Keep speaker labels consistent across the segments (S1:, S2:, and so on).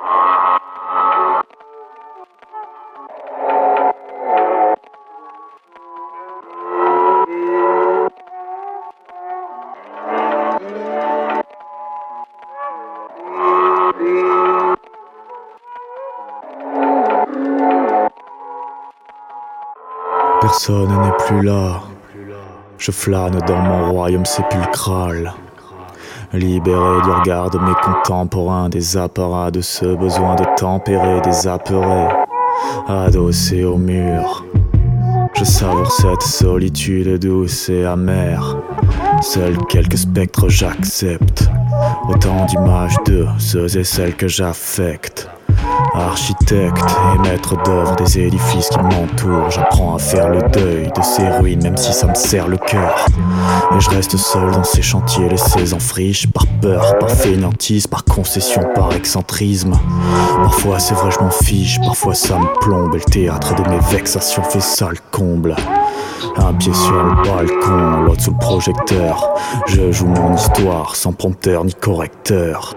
S1: Personne n'est plus là. Je flâne dans mon royaume sépulcral, libéré du regard de mes contemporains, des apparats de ce besoin de tempérer, des apeurés, adossés au mur. Je savoure cette solitude douce et amère. Seuls quelques spectres j'accepte, autant d'images de ceux et celles que j'affecte. Architecte et maître d'œuvre des édifices qui m'entourent, j'apprends à faire le deuil de ces ruines, même si ça me serre le cœur. Et je reste seul dans ces chantiers laissés en friche, par peur, par fainéantise, par concession, par excentrisme. Parfois c'est vrai je m'en fiche, parfois ça me plombe, et le théâtre de mes vexations fait ça le comble. Un pied sur le balcon, l'autre sous le projecteur, je joue mon histoire sans prompteur ni correcteur.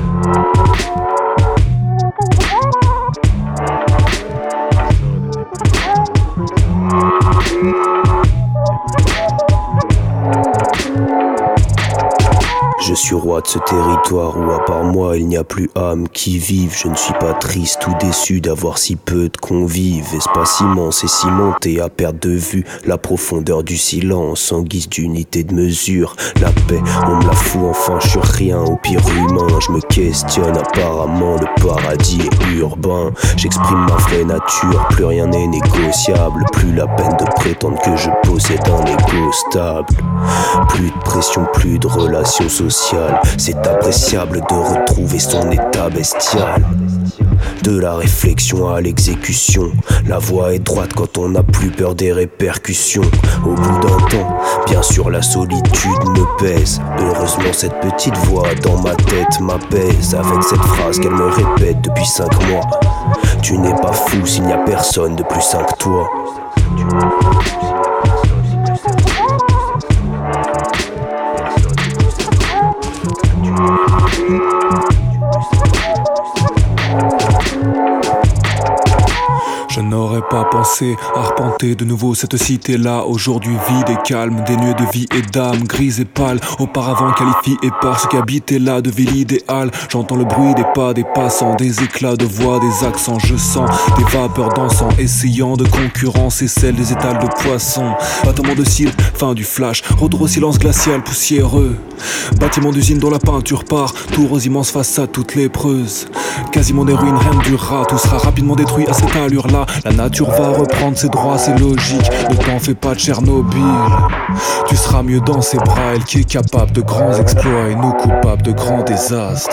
S2: Je suis roi de ce territoire où à part moi il n'y a plus âme qui vive. Je ne suis pas triste ou déçu d'avoir si peu de convives. Espace immense et cimenté à perte de vue, la profondeur du silence en guise d'unité de mesure. La paix, on me la fout enfin, je suis rien au pire humain. Je me questionne apparemment, le paradis est urbain. J'exprime ma vraie nature, plus rien n'est négociable. Plus la peine de prétendre que je possède un égo stable. Plus de pression, plus de relations sociales. C'est appréciable de retrouver son état bestial. De la réflexion à l'exécution, la voie est droite quand on n'a plus peur des répercussions. Au bout d'un temps, bien sûr la solitude me pèse. Heureusement cette petite voix dans ma tête m'apaise, avec cette phrase qu'elle me répète depuis 5 mois. Tu n'es pas fou s'il n'y a personne de plus sain que toi.
S3: Je n'aurais pas pensé arpenter de nouveau cette cité-là, aujourd'hui vide et calme, dénuée de vie et d'âme, grise et pâle, auparavant qualifiée et par ce qui habitait là de ville idéale. J'entends le bruit des pas des passants, des éclats de voix, des accents, je sens des vapeurs dansant, essayant de concurrencer celles des étals de poissons. Battement de cils, fin du flash, retour au silence glacial poussiéreux. Bâtiment d'usine dont la peinture part, tours aux immenses façades toutes lépreuses. Quasiment des ruines, rien ne durera, tout sera rapidement détruit à cette allure-là. La nature va reprendre ses droits, c'est logique, ne t'en fais pas de Tchernobyl. Tu seras mieux dans ses bras, elle qui est capable de grands exploits et nous coupables de grands désastres.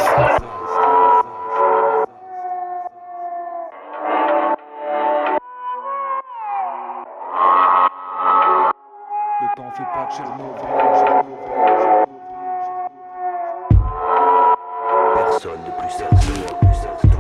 S3: Ne t'en fais pas de Tchernobyl.
S2: Personne de plus sain que toi, plus sain que toi.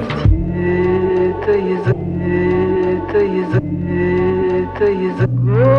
S4: Это из-за